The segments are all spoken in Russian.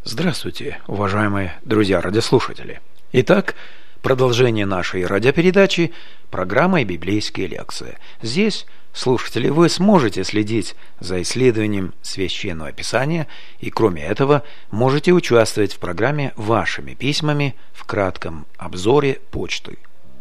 Здравствуйте, уважаемые друзья-радиослушатели. Итак, продолжение нашей радиопередачи «Программа «Библейские лекции». Здесь, слушатели, вы сможете следить за исследованием Священного Писания и, кроме этого, можете участвовать в программе вашими письмами в кратком обзоре почты.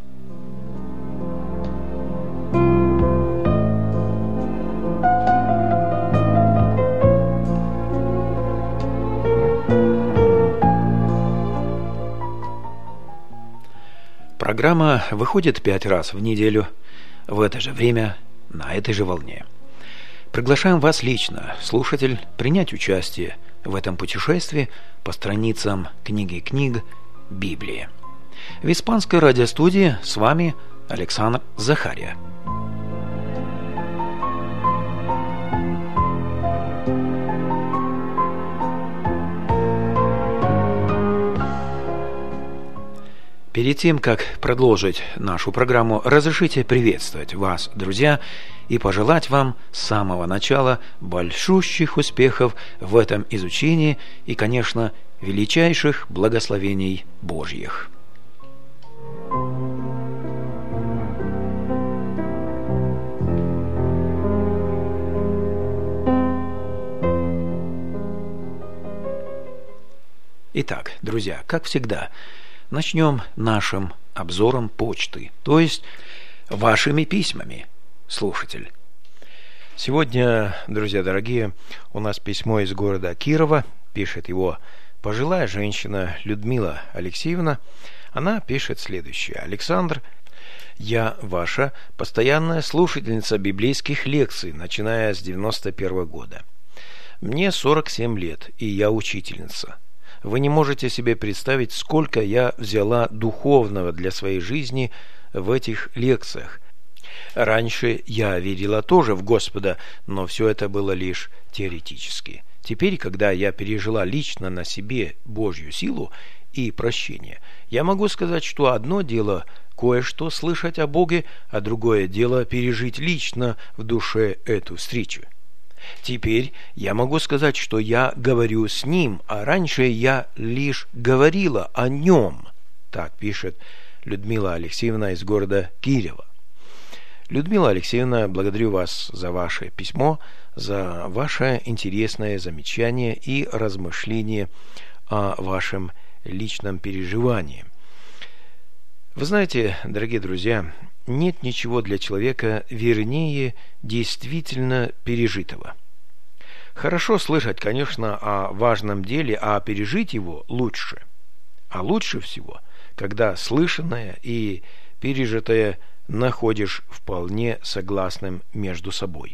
Программа выходит 5 раз в неделю, в это же время, на этой же волне. Приглашаем вас лично, слушатель, принять участие в этом путешествии по страницам книги книг Библии. В испанской радиостудии с вами Александр Захария. Перед тем, как продолжить нашу программу, разрешите приветствовать вас, друзья, и пожелать вам с самого начала большущих успехов в этом изучении и, конечно, величайших благословений Божьих. Итак, друзья, как всегда, начнем нашим обзором почты, то есть вашими письмами, слушатель. Сегодня, друзья дорогие, у нас письмо из города Кирова, пишет его пожилая женщина Людмила Алексеевна. Она пишет следующее: Александр, я ваша постоянная слушательница библейских лекций, начиная с 91 года. Мне 47 лет, и я учительница. Вы не можете себе представить, сколько я взяла духовного для своей жизни в этих лекциях. Раньше я верила тоже в Господа, но все это было лишь теоретически. Теперь, когда я пережила лично на себе Божью силу и прощение, я могу сказать, что одно дело кое-что слышать о Боге, а другое дело пережить лично в душе эту встречу. Теперь я могу сказать, что я говорю с Ним, а раньше я лишь говорила о Нем. Так пишет Людмила Алексеевна из города Кирева. Людмила Алексеевна, благодарю вас за ваше письмо, за ваше интересное замечание и размышление о вашем личном переживании. Вы знаете, дорогие друзья, нет ничего для человека вернее действительно пережитого. Хорошо слышать, конечно, о важном деле, а пережить его лучше. А лучше всего, когда слышанное и пережитое находишь вполне согласным между собой.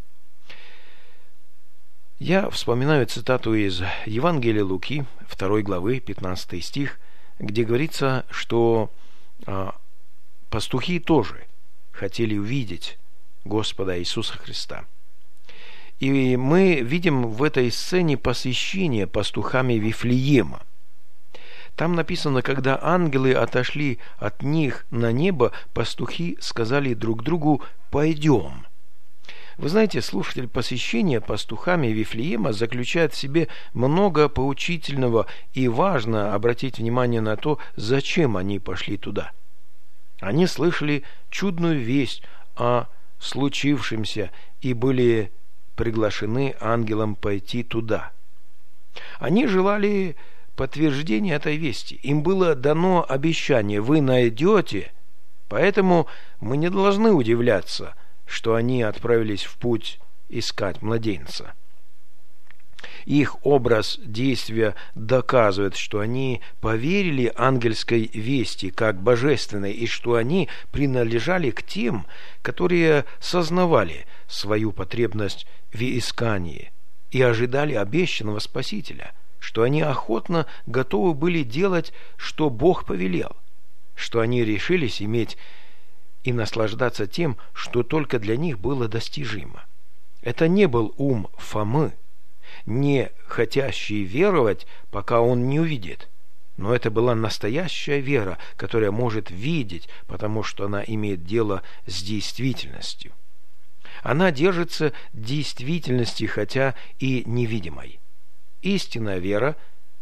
Я вспоминаю цитату из Евангелия Луки, 2 главы, 15 стих, где говорится, что пастухи тоже хотели увидеть Господа Иисуса Христа. И мы видим в этой сцене посвящение пастухами Вифлеема. Там написано, когда ангелы отошли от них на небо, пастухи сказали друг другу: «Пойдем». Вы знаете, слушатель, посвящение пастухами Вифлеема заключает в себе много поучительного, и важно обратить внимание на то, зачем они пошли туда. Они слышали чудную весть о случившемся и были приглашены ангелом пойти туда. Они желали подтверждения этой вести. Им было дано обещание: вы найдете, поэтому мы не должны удивляться, что они отправились в путь искать младенца. Их образ действия доказывает, что они поверили ангельской вести как божественной, и что они принадлежали к тем, которые сознавали свою потребность в искании и ожидали обещанного Спасителя, что они охотно готовы были делать, что Бог повелел, что они решились иметь и наслаждаться тем, что только для них было достижимо. Это не был ум Фомы, не хотящий веровать, пока он не увидит, но это была настоящая вера, которая может видеть, потому что она имеет дело с действительностью. Она держится действительности, хотя и невидимой. Истинная вера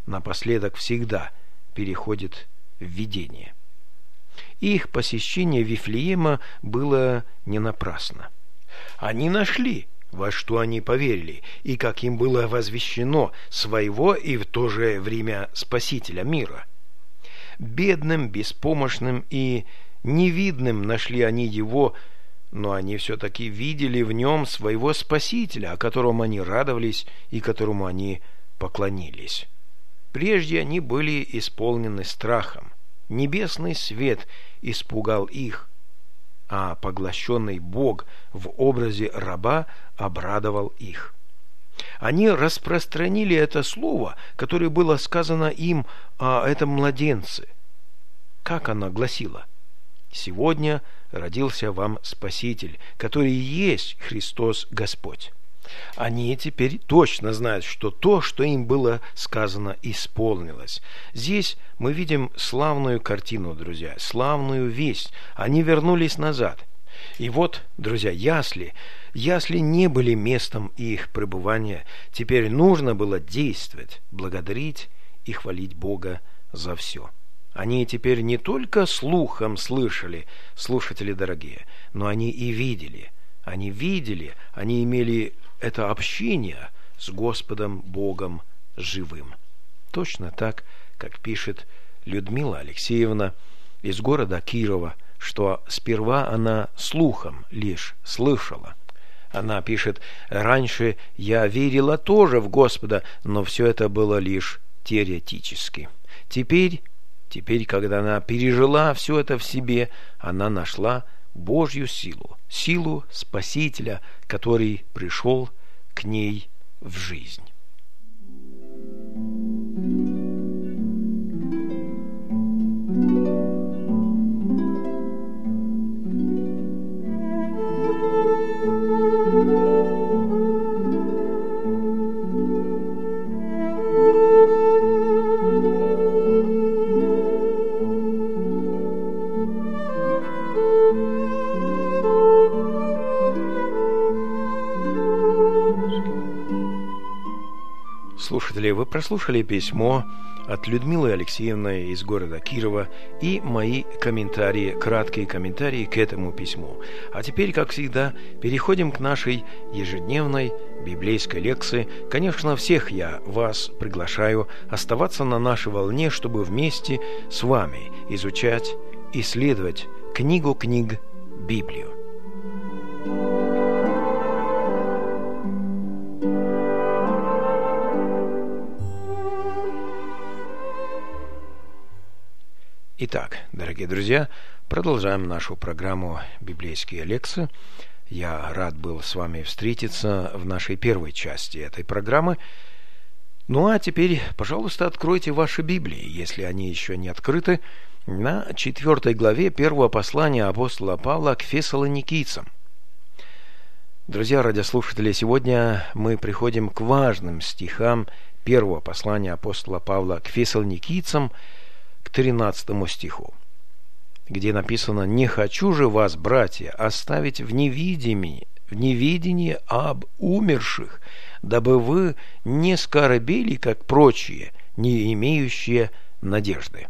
напоследок всегда переходит в видение. Их посещение Вифлеема было не напрасно. Они нашли, во что они поверили, и как им было возвещено своего и в то же время Спасителя мира. Бедным, беспомощным и невидным нашли они его, но они все-таки видели в нем своего Спасителя, о котором они радовались и которому они поклонились. Прежде они были исполнены страхом. Небесный свет испугал их, а поглощенный Бог в образе раба обрадовал их. Они распространили это слово, которое было сказано им о этом младенце. Как оно гласило? «Сегодня родился вам Спаситель, который и есть Христос Господь». Они теперь точно знают, что то, что им было сказано, исполнилось. Здесь мы видим славную картину, друзья, славную весть. Они вернулись назад. И вот, друзья, ясли не были местом их пребывания. Теперь нужно было действовать, благодарить и хвалить Бога за все. Они теперь не только слухом слышали, слушатели дорогие, но они и видели. Они имели это общение с Господом Богом живым. Точно так, как пишет Людмила Алексеевна из города Кирова, что сперва она слухом лишь слышала. Она пишет: «Раньше я верила тоже в Господа, но все это было лишь теоретически. Теперь, когда она пережила все это в себе, она нашла Божью силу Спасителя, который пришел к ней в жизнь». Слушатели, вы прослушали письмо от Людмилы Алексеевны из города Кирова и мои комментарии, краткие комментарии к этому письму. А теперь, как всегда, переходим к нашей ежедневной библейской лекции. Конечно, всех я вас приглашаю оставаться на нашей волне, чтобы вместе с вами изучать, исследовать книгу книг Библию. Итак, дорогие друзья, продолжаем нашу программу «Библейские лекции». Я рад был с вами встретиться в нашей первой части этой программы. Ну а теперь, пожалуйста, откройте ваши Библии, если они еще не открыты, на 4 главе 1 послания апостола Павла к фессалоникийцам. Друзья радиослушатели, сегодня мы приходим к важным стихам 1 послания апостола Павла к фессалоникийцам, к 13 стиху, где написано: «Не хочу же вас, братья, оставить в неведении об умерших, дабы вы не скорбели, как прочие, не имеющие надежды».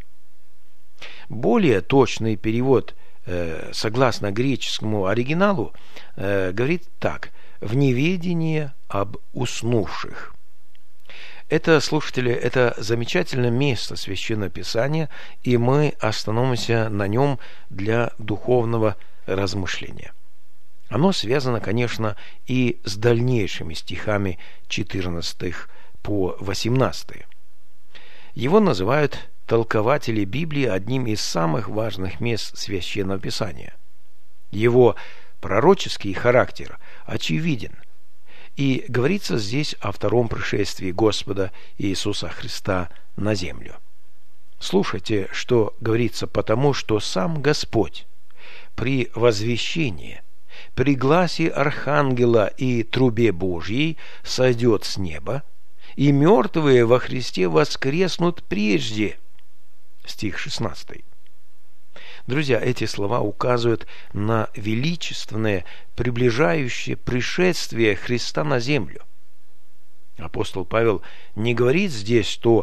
Более точный перевод, согласно греческому оригиналу, говорит так: «в неведении об уснувших». Это, слушатели, это замечательное место Священного Писания, и мы остановимся на нем для духовного размышления. Оно связано, конечно, и с дальнейшими стихами 14 по 18. Его называют толкователи Библии одним из самых важных мест Священного Писания. Его пророческий характер очевиден. И говорится здесь о втором пришествии Господа Иисуса Христа на землю. Слушайте, что говорится: «Потому что сам Господь при возвещении, при гласе архангела и трубе Божьей сойдет с неба, и мертвые во Христе воскреснут прежде». Стих 16. Друзья, эти слова указывают на величественное, приближающее пришествие Христа на землю. Апостол Павел не говорит здесь, что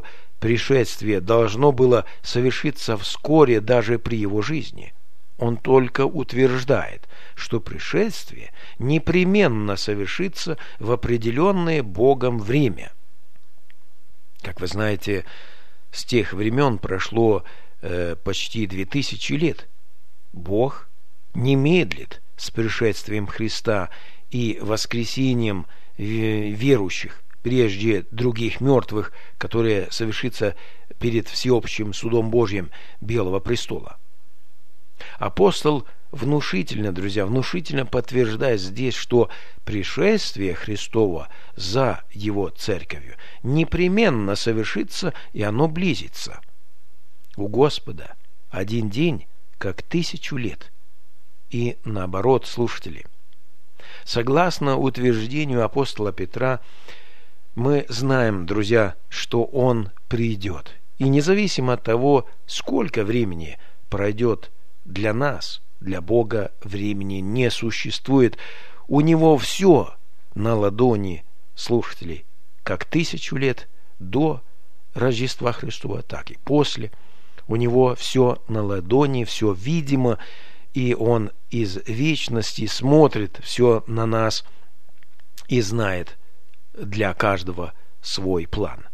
пришествие должно было совершиться вскоре даже при его жизни. Он только утверждает, что пришествие непременно совершится в определенное Богом время. Как вы знаете, с тех времен прошло почти 2000 лет. Бог не медлит с пришествием Христа и воскресением верующих прежде других мертвых, которые совершится перед всеобщим судом Божьим Белого престола. Апостол внушительно подтверждает здесь, что пришествие Христово за его церковью непременно совершится, и оно близится. У Господа один день, как 1000 лет. И наоборот, слушатели. Согласно утверждению апостола Петра, мы знаем, друзья, что Он придет. И независимо от того, сколько времени пройдет для нас, для Бога времени не существует. У Него все на ладони, слушатели, как 1000 лет до Рождества Христова, так и после. У Него все на ладони, все видимо, и Он из вечности смотрит все на нас и знает для каждого свой план.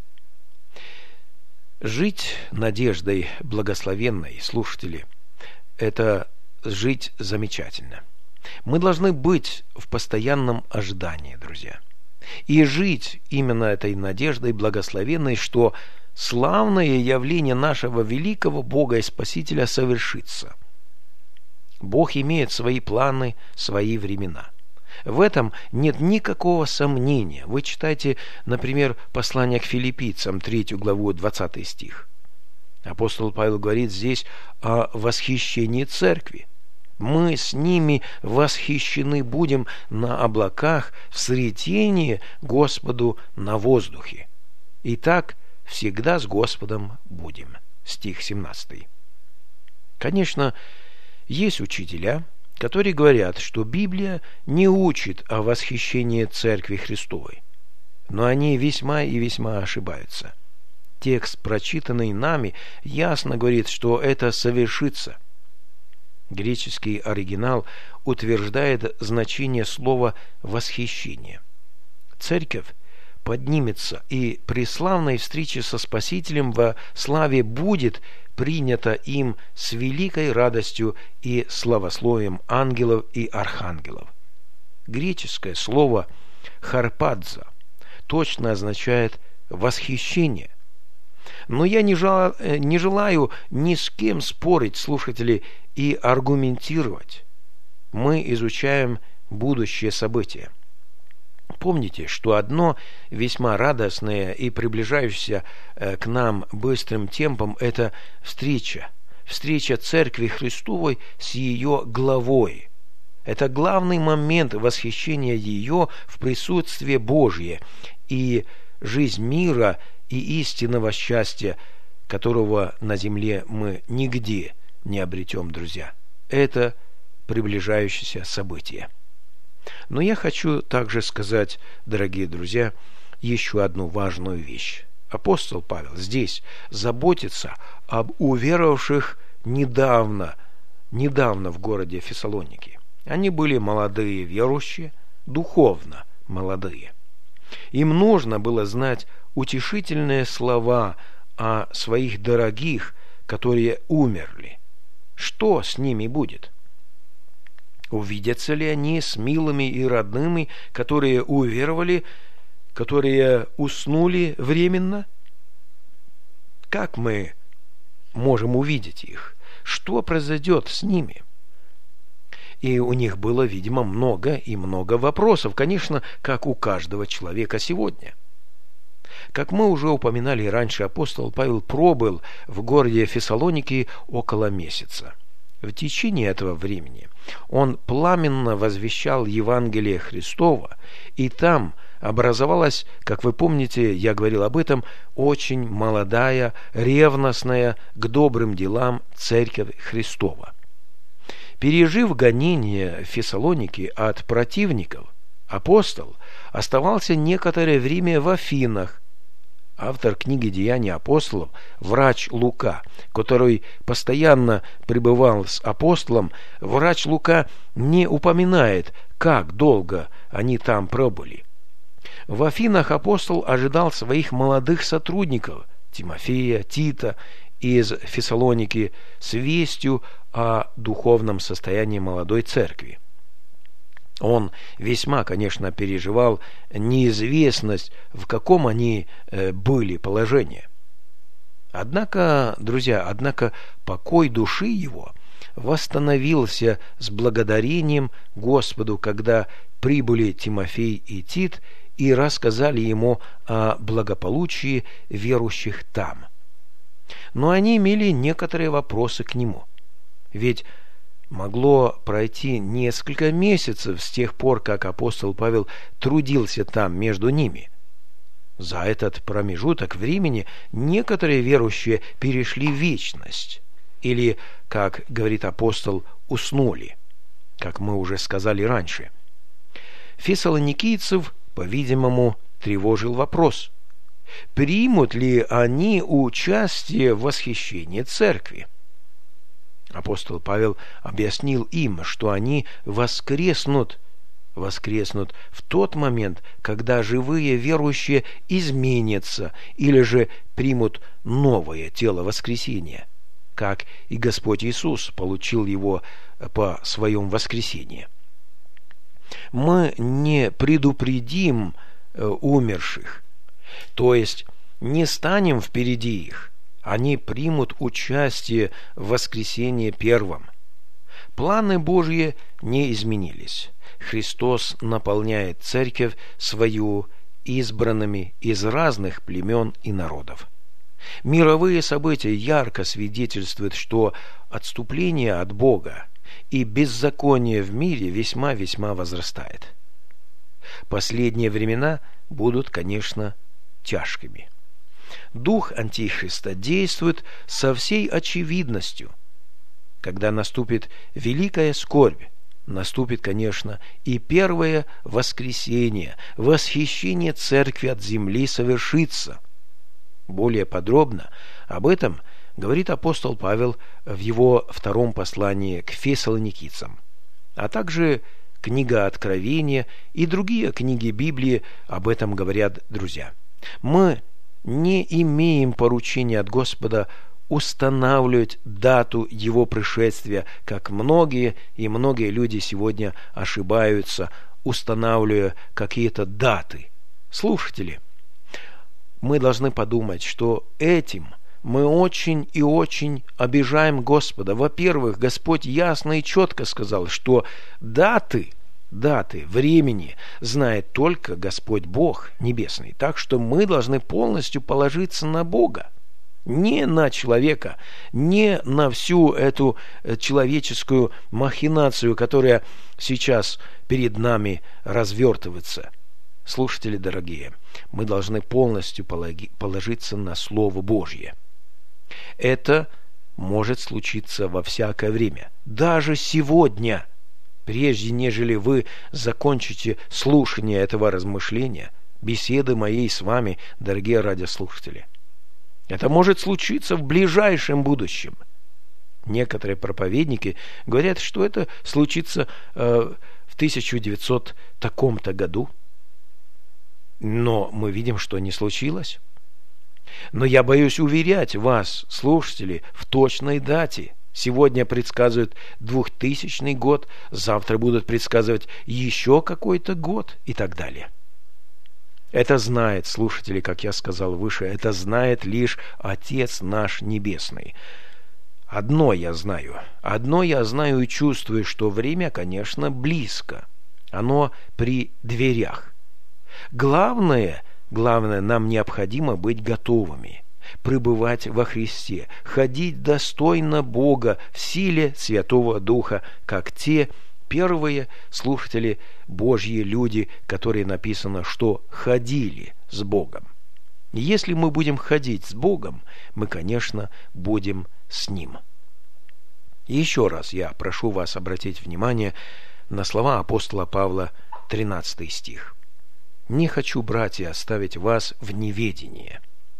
Жить надеждой благословенной, слушатели, это жить замечательно. Мы должны быть в постоянном ожидании, друзья, и жить именно этой надеждой благословенной, что славное явление нашего великого Бога и Спасителя совершится. Бог имеет свои планы, свои времена. В этом нет никакого сомнения. Вы читайте, например, послание к Филиппийцам, 3 главу, 20 стих. Апостол Павел говорит здесь о восхищении церкви. Мы с ними восхищены будем на облаках в сретении Господу на воздухе. Итак, всегда с Господом будем. Стих 17. Конечно, есть учителя, которые говорят, что Библия не учит о восхищении Церкви Христовой. Но они весьма и весьма ошибаются. Текст, прочитанный нами, ясно говорит, что это совершится. Греческий оригинал утверждает значение слова «восхищение». Церковь поднимется, и при славной встрече со Спасителем во славе будет принята им с великой радостью и славословием ангелов и архангелов. Греческое слово «харпадза» точно означает «восхищение». Но я не желаю ни с кем спорить, слушатели, и аргументировать. Мы изучаем будущее событие. Помните, что одно весьма радостное и приближающееся к нам быстрым темпом – это встреча Церкви Христовой с ее главой. Это главный момент восхищения ее в присутствии Божье и жизнь мира и истинного счастья, которого на земле мы нигде не обретем, друзья. Это приближающееся событие. Но я хочу также сказать, дорогие друзья, еще одну важную вещь. Апостол Павел здесь заботится об уверовавших недавно в городе Фессалоники. Они были молодые верующие, духовно молодые. Им нужно было знать утешительные слова о своих дорогих, которые умерли. Что с ними будет? Увидятся ли они с милыми и родными, которые уверовали, которые уснули временно? Как мы можем увидеть их? Что произойдет с ними? И у них было, видимо, много вопросов, конечно, как у каждого человека сегодня. Как мы уже упоминали раньше, апостол Павел пробыл в городе Фессалоники около месяца. В течение этого времени он пламенно возвещал Евангелие Христово, и там образовалась, как вы помните, я говорил об этом, очень молодая, ревностная к добрым делам Церковь Христова. Пережив гонение в Фессалонике от противников, апостол оставался некоторое время в Афинах, автор книги «Деяния апостолов», врач Лука, который постоянно пребывал с апостолом, врач Лука не упоминает, как долго они там пробыли. В Афинах апостол ожидал своих молодых сотрудников Тимофея, Тита из Фессалоники с вестью о духовном состоянии молодой церкви. Он весьма, конечно, переживал неизвестность, в каком они были положении. Однако, друзья, покой души его восстановился с благодарением Господу, когда прибыли Тимофей и Тит и рассказали ему о благополучии верующих там. Но они имели некоторые вопросы к нему. Ведь могло пройти несколько месяцев с тех пор, как апостол Павел трудился там между ними. За этот промежуток времени некоторые верующие перешли в вечность, или, как говорит апостол, уснули, как мы уже сказали раньше. Фессалоникийцев, по-видимому, тревожил вопрос: примут ли они участие в восхищении церкви? Апостол Павел объяснил им, что они воскреснут в тот момент, когда живые верующие изменятся или же примут новое тело воскресения, как и Господь Иисус получил его по своем воскресении. Мы не предупредим умерших, то есть не станем впереди их. Они примут участие в воскресении первом. Планы Божьи не изменились. Христос наполняет церковь свою избранными из разных племен и народов. Мировые события ярко свидетельствуют, что отступление от Бога и беззаконие в мире весьма-весьма возрастает. Последние времена будут, конечно, тяжкими. Дух Антихриста действует со всей очевидностью. Когда наступит великая скорбь, наступит, конечно, и первое воскресение, восхищение церкви от земли совершится. Более подробно об этом говорит апостол Павел в его втором послании к фессалоникийцам, а также книга Откровения и другие книги Библии об этом говорят, друзья. Мы не имеем поручения от Господа устанавливать дату Его пришествия, как многие люди сегодня ошибаются, устанавливая какие-то даты. Слушатели, мы должны подумать, что этим мы очень и очень обижаем Господа. Во-первых, Господь ясно и четко сказал, что даты времени знает только Господь Бог Небесный. Так что мы должны полностью положиться на Бога, не на человека, не на всю эту человеческую махинацию, которая сейчас перед нами развертывается. Слушатели дорогие, мы должны полностью положиться на Слово Божье. Это может случиться во всякое время, даже сегодня. Прежде нежели вы закончите слушание этого размышления, беседы моей с вами, дорогие радиослушатели. Это может случиться в ближайшем будущем. Некоторые проповедники говорят, что это случится в 1900 таком-то году. Но мы видим, что не случилось. Но я боюсь уверять вас, слушатели, в точной дате. Сегодня предсказывают 2000 год, завтра будут предсказывать еще какой-то год и так далее. Это знает, слушатели, как я сказал выше, это знает лишь Отец наш Небесный. Одно я знаю и чувствую, что время, конечно, близко. Оно при дверях. Главное, нам необходимо быть готовыми, пребывать во Христе, ходить достойно Бога в силе Святого Духа, как те первые слушатели Божьи люди, которые написано, что ходили с Богом. Если мы будем ходить с Богом, мы, конечно, будем с Ним. Еще раз я прошу вас обратить внимание на слова апостола Павла, 13 стих. «Не хочу, братья, оставить вас в неведении».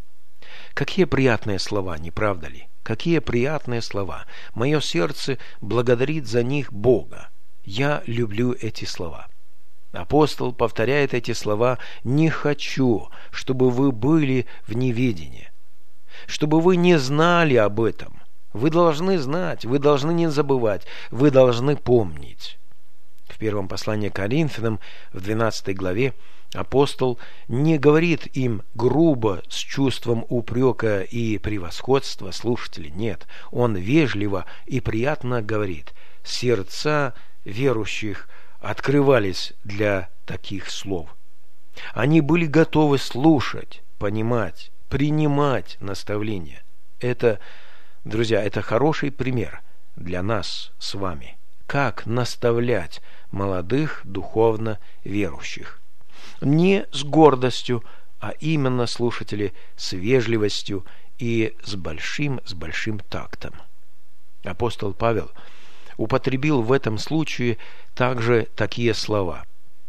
Какие приятные слова, не правда ли? Какие приятные слова. Мое сердце благодарит за них Бога. Я люблю эти слова. Апостол повторяет эти слова: «Не хочу, чтобы вы были в неведении, чтобы вы не знали об этом». Вы должны знать, вы должны не забывать, вы должны помнить. В первом послании к Коринфянам, в 12 главе, апостол не говорит им грубо, с чувством упрека и превосходства слушателей. Нет, он вежливо и приятно говорит: сердца верующих открывались для таких слов. Они были готовы слушать, понимать, принимать наставления. Это, друзья, это хороший пример для нас с вами. Как наставлять молодых духовно верующих. Не с гордостью, а именно, слушатели, с вежливостью и с большим тактом. Апостол Павел употребил в этом случае также такие слова,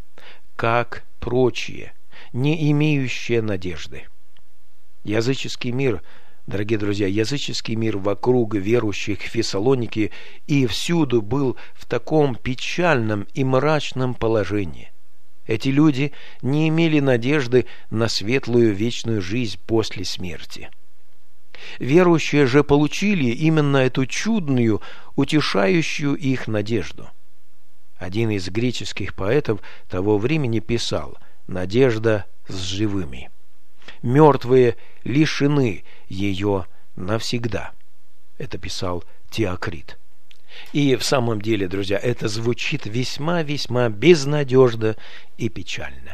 как прочие, не имеющие надежды. Языческий мир, дорогие друзья, языческий мир вокруг верующих в Фессалонике и всюду был в таком печальном и мрачном положении. Эти люди не имели надежды на светлую вечную жизнь после смерти. Верующие же получили именно эту чудную, утешающую их надежду. Один из греческих поэтов того времени писал: «Надежда с живыми. Мертвые лишены ее навсегда». Это писал Теокрит. И в самом деле, друзья, это звучит весьма безнадежно и печально.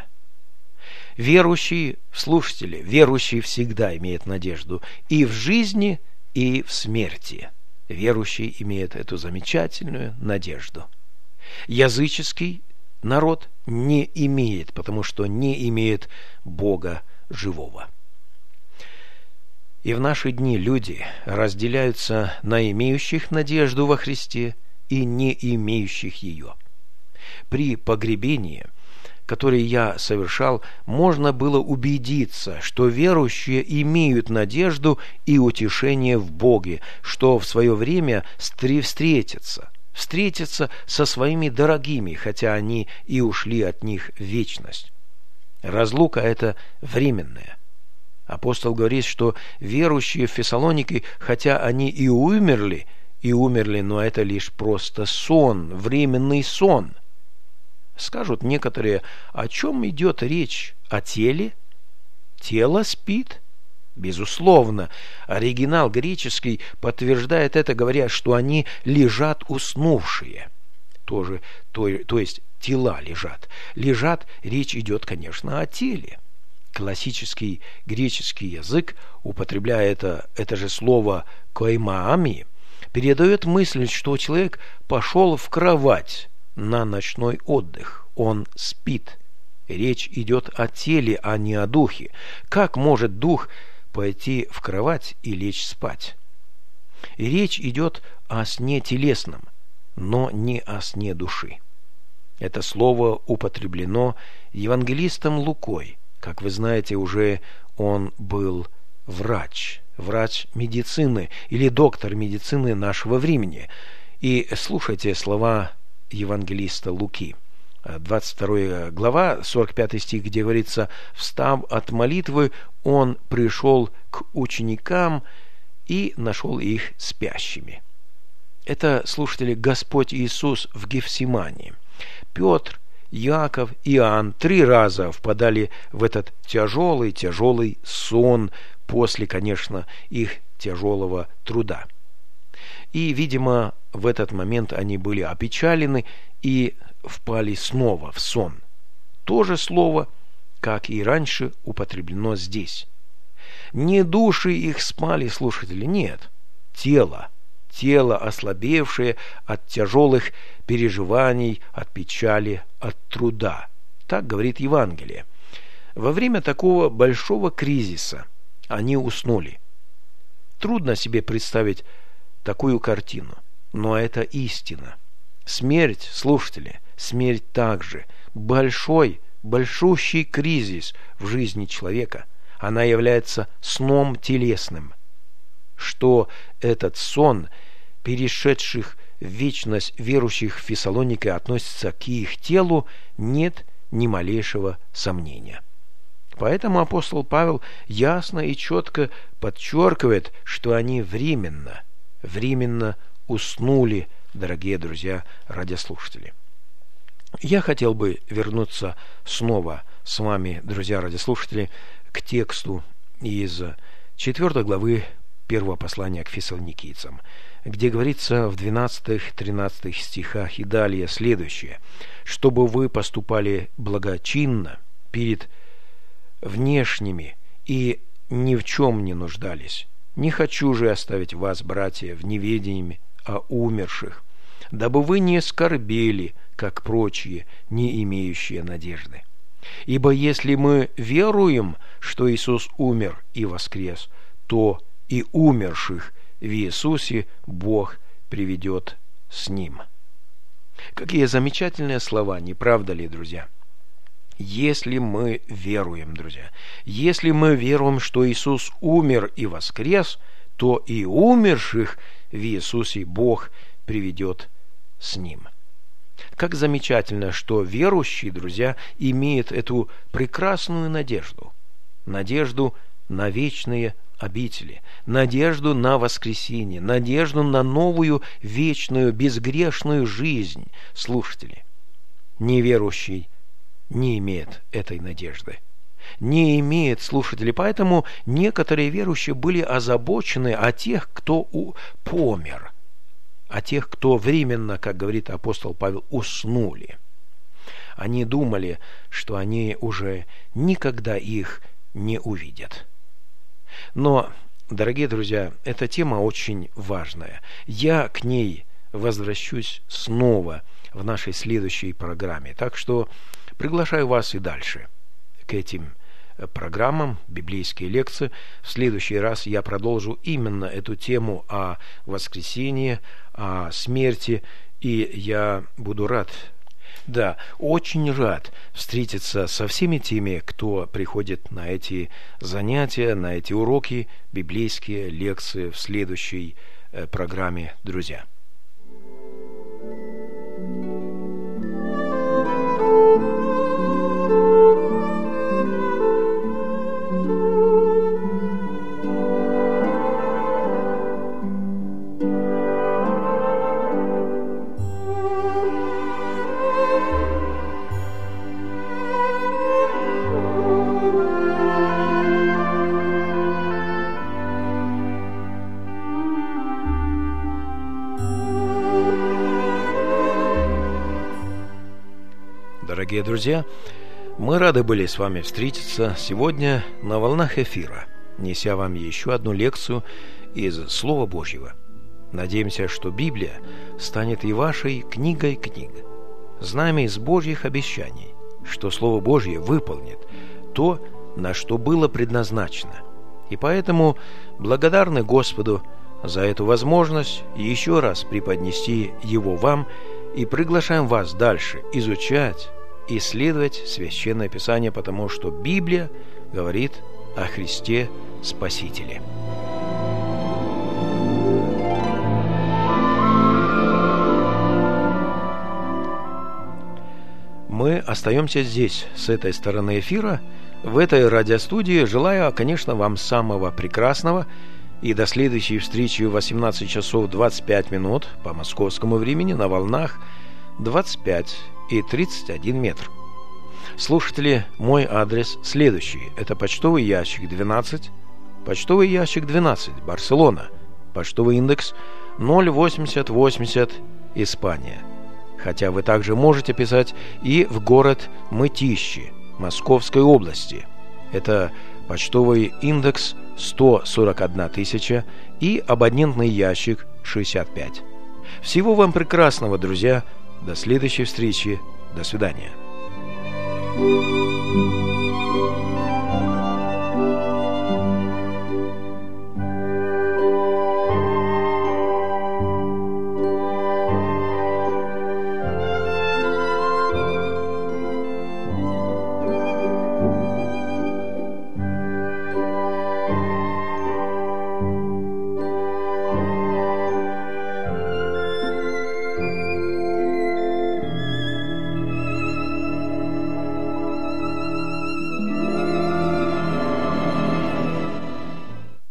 Верующий, слушатели, верующий всегда имеет надежду и в жизни, и в смерти. Верующий имеет эту замечательную надежду. Языческий народ не имеет, потому что не имеет Бога живого. И в наши дни люди разделяются на имеющих надежду во Христе и не имеющих ее. При погребении, которое я совершал, можно было убедиться, что верующие имеют надежду и утешение в Боге, что в свое время встретятся со своими дорогими, хотя они и ушли от них в вечность. Разлука эта временная. Апостол говорит, что верующие в Фессалонике, хотя они и умерли, но это лишь просто сон, временный сон. Скажут некоторые: о чем идет речь? О теле? Тело спит? Безусловно, оригинал греческий подтверждает это, говоря, что они лежат уснувшие. То есть тела лежат. Лежат, речь идет, конечно, о теле. Классический греческий язык, употребляя это же слово «коймаами», передает мысль, что человек пошел в кровать на ночной отдых. Он спит. Речь идет о теле, а не о духе. Как может дух пойти в кровать и лечь спать? И речь идет о сне телесном, но не о сне души. Это слово употреблено евангелистом Лукой. Как вы знаете, уже он был врач медицины или доктор медицины нашего времени. И слушайте слова евангелиста Луки. 22 глава, 45 стих, где говорится: «Встав от молитвы, он пришел к ученикам и нашел их спящими». Это, слушатели, Господь Иисус в Гефсимании. Петр, Иаков и Иоанн 3 раза впадали в этот тяжелый сон после, конечно, их тяжелого труда. И, видимо, в этот момент они были опечалены и впали снова в сон. То же слово, как и раньше, употреблено здесь. Не души их спали, слушатели, нет. Тело, ослабевшее от тяжелых переживаний, от печали, от труда. Так говорит Евангелие. Во время такого большого кризиса они уснули. Трудно себе представить такую картину, но это истина. Смерть, слушатели, смерть также большущий кризис в жизни человека. она является сном телесным, что этот сон перешедших в вечность верующих в Фессалонике относится к их телу, нет ни малейшего сомнения. Поэтому апостол Павел ясно и четко подчеркивает, что они временно уснули, дорогие друзья, радиослушатели. Я хотел бы вернуться снова с вами, друзья радиослушатели, к тексту из 4 главы 1 послания к фессалоникийцам, где говорится в 12-13 стихах и далее следующее: «Чтобы вы поступали благочинно перед внешними и ни в чем не нуждались. Не хочу же оставить вас, братья, в неведении о умерших, дабы вы не скорбели, как прочие, не имеющие надежды. Ибо если мы веруем, что Иисус умер и воскрес, то и умерших в Иисусе Бог приведет с Ним». Какие замечательные слова, не правда ли, друзья? Если мы веруем, друзья, если мы веруем, что Иисус умер и воскрес, то и умерших в Иисусе Бог приведет с Ним. Как замечательно, что верующий, друзья, имеет эту прекрасную надежду. Надежду на вечные обители, надежду на воскресение, надежду на новую вечную безгрешную жизнь. Слушатели, неверующий не имеет этой надежды. Не имеет, слушатели. Поэтому некоторые верующие были озабочены о тех, кто помер, о тех, кто временно, как говорит апостол Павел, уснули. Они думали, что они уже никогда их не увидят. Но, дорогие друзья, эта тема очень важная. Я к ней возвращусь снова в нашей следующей программе. Так что приглашаю вас и дальше к этим программам, библейские лекции. В следующий раз я продолжу именно эту тему о воскресении, о смерти, и я буду рад, да, очень рад встретиться со всеми теми, кто приходит на эти занятия, на эти уроки, библейские лекции в следующей программе, друзья. Дорогие друзья, мы рады были с вами встретиться сегодня на волнах эфира, неся вам еще одну лекцию из Слова Божьего. Надеемся, что Библия станет и вашей книгой книг, знамя из Божьих обещаний, что Слово Божье выполнит то, на что было предназначено. И поэтому благодарны Господу за эту возможность еще раз преподнести его вам и приглашаем вас дальше изучать, исследовать Священное Писание, потому что Библия говорит о Христе Спасителе. Мы остаемся здесь, с этой стороны эфира, в этой радиостудии. Желаю, конечно, вам самого прекрасного. И до следующей встречи в 18 часов 25 минут по московскому времени на волнах 25 и 31 метр. Слушатели, мой адрес следующий. Это почтовый ящик 12, Барселона, почтовый индекс 08080, Испания. Хотя вы также можете писать и в город Мытищи, Московской области. Это почтовый индекс 141 тысяча и абонентный ящик 65. Всего вам прекрасного, друзья. До следующей встречи. До свидания.